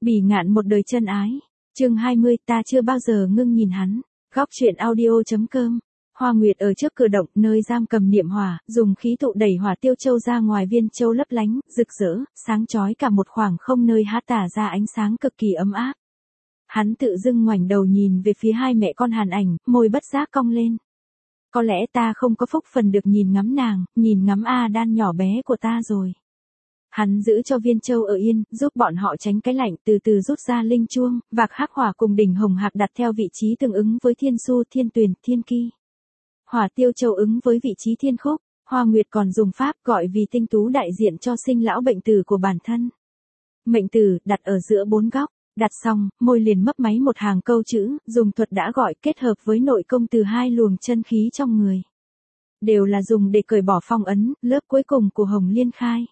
Bỉ ngạn một đời chân ái. Chương 20, ta chưa bao giờ ngưng nhìn hắn. Góc truyện audio.com. Hoa Nguyệt ở trước cửa động, nơi giam cầm Niệm Hỏa, dùng khí tụ đẩy hỏa tiêu châu ra ngoài, viên châu lấp lánh, rực rỡ, sáng chói cả một khoảng không, nơi há tả ra ánh sáng cực kỳ ấm áp. Hắn tự dưng ngoảnh đầu nhìn về phía hai mẹ con Hàn Ảnh, môi bất giác cong lên. Có lẽ ta không có phúc phần được nhìn ngắm nàng, nhìn ngắm A Đan nhỏ bé của ta rồi. Hắn giữ cho viên châu ở yên, giúp bọn họ tránh cái lạnh, từ từ rút ra linh chuông, vạc hắc hỏa cùng đỉnh hồng hạc đặt theo vị trí tương ứng với thiên su, thiên tuyền, thiên ki. Hỏa tiêu châu ứng với vị trí thiên khúc. Hoa Nguyệt còn dùng pháp gọi vì tinh tú đại diện cho sinh lão bệnh tử của bản thân. Mệnh tử đặt ở giữa bốn góc, đặt xong, môi liền mấp máy một hàng câu chữ, dùng thuật đã gọi, kết hợp với nội công từ hai luồng chân khí trong người. Đều là dùng để cởi bỏ phong ấn, lớp cuối cùng của Hồng Liên Khai.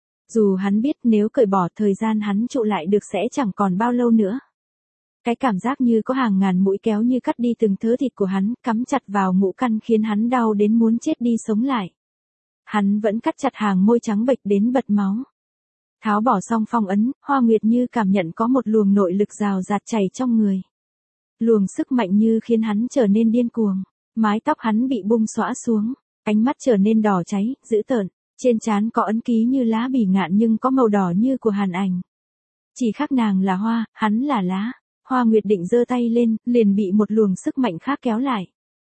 Dù hắn biết nếu cởi bỏ, thời gian hắn trụ lại được sẽ chẳng còn bao lâu nữa. Cái cảm giác như có hàng ngàn mũi kéo như cắt đi từng thớ thịt của hắn, cắm chặt vào ngũ căn khiến hắn đau đến muốn chết đi sống lại. Hắn vẫn cắt chặt hàng môi trắng bệch đến bật máu. Tháo bỏ xong phong ấn, Hoa Nguyệt như cảm nhận có một luồng nội lực rào rạt chảy trong người. Luồng sức mạnh như khiến hắn trở nên điên cuồng. Mái tóc hắn bị bung xõa xuống, ánh mắt trở nên đỏ cháy, dữ tợn. Trên trán có ấn ký như lá bỉ ngạn nhưng có màu đỏ như của Hàn Ảnh. Chỉ khác nàng là hoa, hắn là lá. Hoa Nguyệt định giơ tay lên, liền bị một luồng sức mạnh khác kéo lại.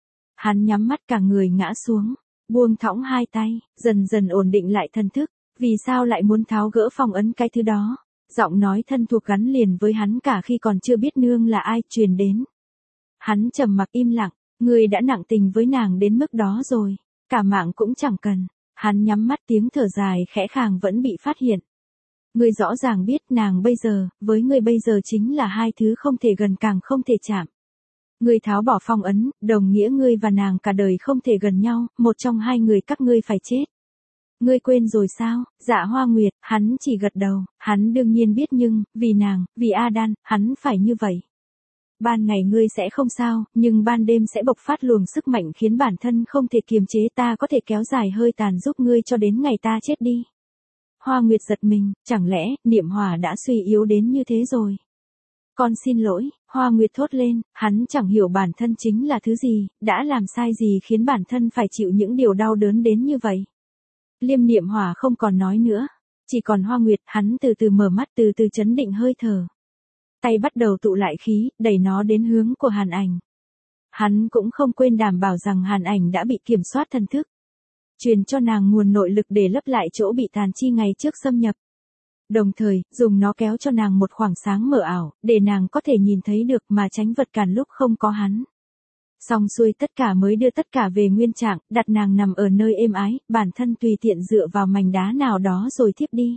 Hắn nhắm mắt, cả người ngã xuống, buông thõng hai tay, dần dần ổn định lại thần thức. Vì sao lại muốn tháo gỡ phong ấn cái thứ đó? Giọng nói thân thuộc gắn liền với hắn cả khi còn chưa biết nương là ai truyền đến. Hắn trầm mặc im lặng, người đã nặng tình với nàng đến mức đó rồi, cả mạng cũng chẳng cần. Hắn nhắm mắt, tiếng thở dài khẽ khàng vẫn bị phát hiện. Ngươi rõ ràng biết nàng bây giờ, với ngươi bây giờ chính là hai thứ không thể gần càng không thể chạm. Ngươi tháo bỏ phong ấn, đồng nghĩa ngươi và nàng cả đời không thể gần nhau, một trong hai người các ngươi phải chết. Ngươi quên rồi sao? Dạ Hoa Nguyệt, hắn chỉ gật đầu, hắn đương nhiên biết nhưng, vì nàng, vì A Đan, hắn phải như vậy. Ban ngày ngươi sẽ không sao, nhưng ban đêm sẽ bộc phát luồng sức mạnh khiến bản thân không thể kiềm chế, ta có thể kéo dài hơi tàn giúp ngươi cho đến ngày ta chết đi. Hoa Nguyệt giật mình, chẳng lẽ, Niệm Hỏa đã suy yếu đến như thế rồi? Con xin lỗi, Hoa Nguyệt thốt lên, hắn chẳng hiểu bản thân chính là thứ gì, đã làm sai gì khiến bản thân phải chịu những điều đau đớn đến như vậy. Liêm Niệm Hỏa không còn nói nữa, chỉ còn Hoa Nguyệt, hắn từ từ mở mắt, từ từ trấn định hơi thở. Tay bắt đầu tụ lại khí, đẩy nó đến hướng của Hàn Ảnh. Hắn cũng không quên đảm bảo rằng Hàn Ảnh đã bị kiểm soát thần thức. Truyền cho nàng nguồn nội lực để lấp lại chỗ bị tàn chi ngày trước xâm nhập. Đồng thời, dùng nó kéo cho nàng một khoảng sáng mờ ảo, để nàng có thể nhìn thấy được mà tránh vật cản lúc không có hắn. Xong xuôi tất cả mới đưa tất cả về nguyên trạng, đặt nàng nằm ở nơi êm ái, bản thân tùy tiện dựa vào mảnh đá nào đó rồi thiếp đi.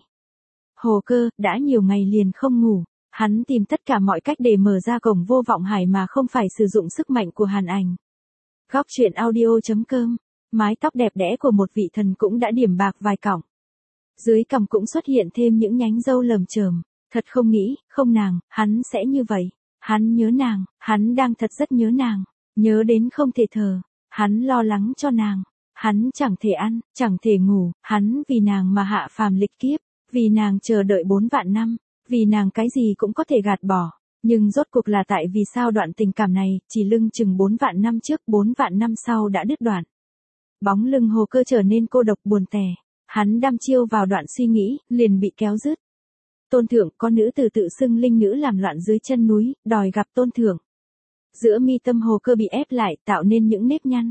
Hồ Cơ, đã nhiều ngày liền không ngủ. Hắn tìm tất cả mọi cách để mở ra cổng vô vọng hải mà không phải sử dụng sức mạnh của Hàn Ảnh. Góc truyện audio.com. Mái tóc đẹp đẽ của một vị thần cũng đã điểm bạc vài cọng. Dưới cằm cũng xuất hiện thêm những nhánh râu lởm chởm. Thật không nghĩ, không nàng, hắn sẽ như vậy. Hắn nhớ nàng, hắn đang thật rất nhớ nàng. Nhớ đến không thể thở. Hắn lo lắng cho nàng. Hắn chẳng thể ăn, chẳng thể ngủ. Hắn vì nàng mà hạ phàm lịch kiếp. Vì nàng chờ đợi 4 vạn năm. Vì nàng cái gì cũng có thể gạt bỏ. Nhưng rốt cuộc là tại vì sao đoạn tình cảm này, chỉ lưng chừng 4 vạn năm trước, 4 vạn năm sau đã đứt đoạn. Bóng lưng Hồ Cơ trở nên cô độc buồn tẻ. Hắn đăm chiêu vào đoạn suy nghĩ, liền bị kéo dứt. Tôn thượng, có nữ tử tự xưng linh nữ làm loạn dưới chân núi, đòi gặp tôn thượng. Giữa mi tâm Hồ Cơ bị ép lại, tạo nên những nếp nhăn.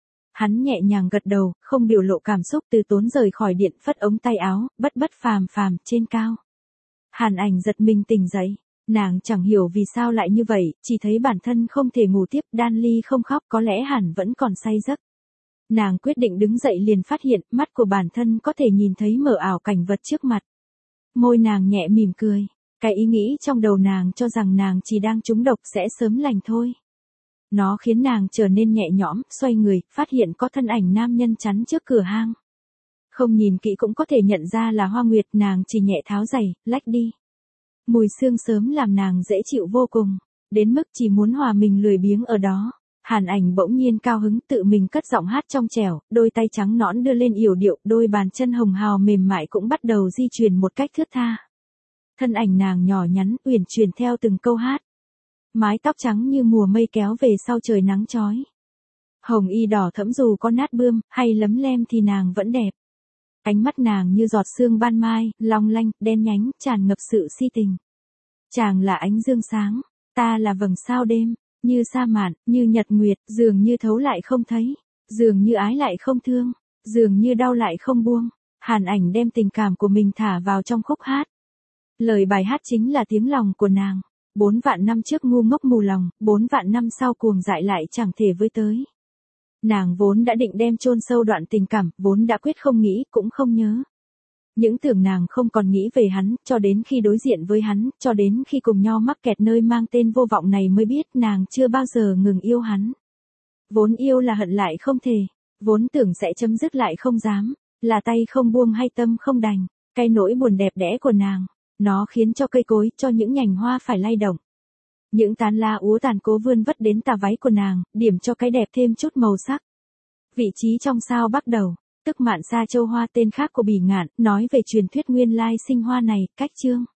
Hắn nhẹ nhàng gật đầu, không biểu lộ cảm xúc, từ tốn rời khỏi điện, phất ống tay áo, bất phàm phàm, trên cao. Hàn Ảnh giật mình tỉnh dậy, nàng chẳng hiểu vì sao lại như vậy, chỉ thấy bản thân không thể ngủ tiếp, Đan Ly không khóc, có lẽ hẳn vẫn còn say giấc. Nàng quyết định đứng dậy liền phát hiện, mắt của bản thân có thể nhìn thấy mờ ảo cảnh vật trước mặt. Môi nàng nhẹ mỉm cười, cái ý nghĩ trong đầu nàng cho rằng nàng chỉ đang trúng độc sẽ sớm lành thôi. Nó khiến nàng trở nên nhẹ nhõm, xoay người, phát hiện có thân ảnh nam nhân chắn trước cửa hang. Không nhìn kỹ cũng có thể nhận ra là Hoa Nguyệt, nàng chỉ nhẹ tháo giày, lách đi. Mùi sương sớm làm nàng dễ chịu vô cùng, đến mức chỉ muốn hòa mình lười biếng ở đó. Hàn Ảnh bỗng nhiên cao hứng, tự mình cất giọng hát trong trẻo, đôi tay trắng nõn đưa lên yểu điệu, đôi bàn chân hồng hào mềm mại cũng bắt đầu di chuyển một cách thướt tha. Thân ảnh nàng nhỏ nhắn, uyển chuyển theo từng câu hát. Mái tóc trắng như mùa mây kéo về sau trời nắng chói. Hồng y đỏ thẫm dù có nát bươm, hay lấm lem thì nàng vẫn đẹp. Ánh mắt nàng như giọt sương ban mai, long lanh, đen nhánh, tràn ngập sự si tình. Chàng là ánh dương sáng, ta là vầng sao đêm, như sa mạn, như nhật nguyệt, dường như thấu lại không thấy, dường như ái lại không thương, dường như đau lại không buông. Hàn Ảnh đem tình cảm của mình thả vào trong khúc hát. Lời bài hát chính là tiếng lòng của nàng. 4 vạn năm trước ngu ngốc mù lòng, 4 vạn năm sau cuồng dại lại chẳng thể với tới. Nàng vốn đã định đem chôn sâu đoạn tình cảm, vốn đã quyết không nghĩ cũng không nhớ. Những tưởng nàng không còn nghĩ về hắn, cho đến khi đối diện với hắn, cho đến khi cùng nhau mắc kẹt nơi mang tên vô vọng này mới biết nàng chưa bao giờ ngừng yêu hắn. Vốn yêu là hận lại không thể, vốn tưởng sẽ chấm dứt lại không dám, là tay không buông hay tâm không đành, cái nỗi buồn đẹp đẽ của nàng, nó khiến cho cây cối, cho những nhành hoa phải lay động. Những tán lá úa tàn cố vươn vất đến tà váy của nàng, điểm cho cái đẹp thêm chút màu sắc. Vị trí trong sao bắt đầu, tức Mạn Sa Châu Hoa tên khác của Bỉ Ngạn, nói về truyền thuyết nguyên lai sinh hoa này, cách chương.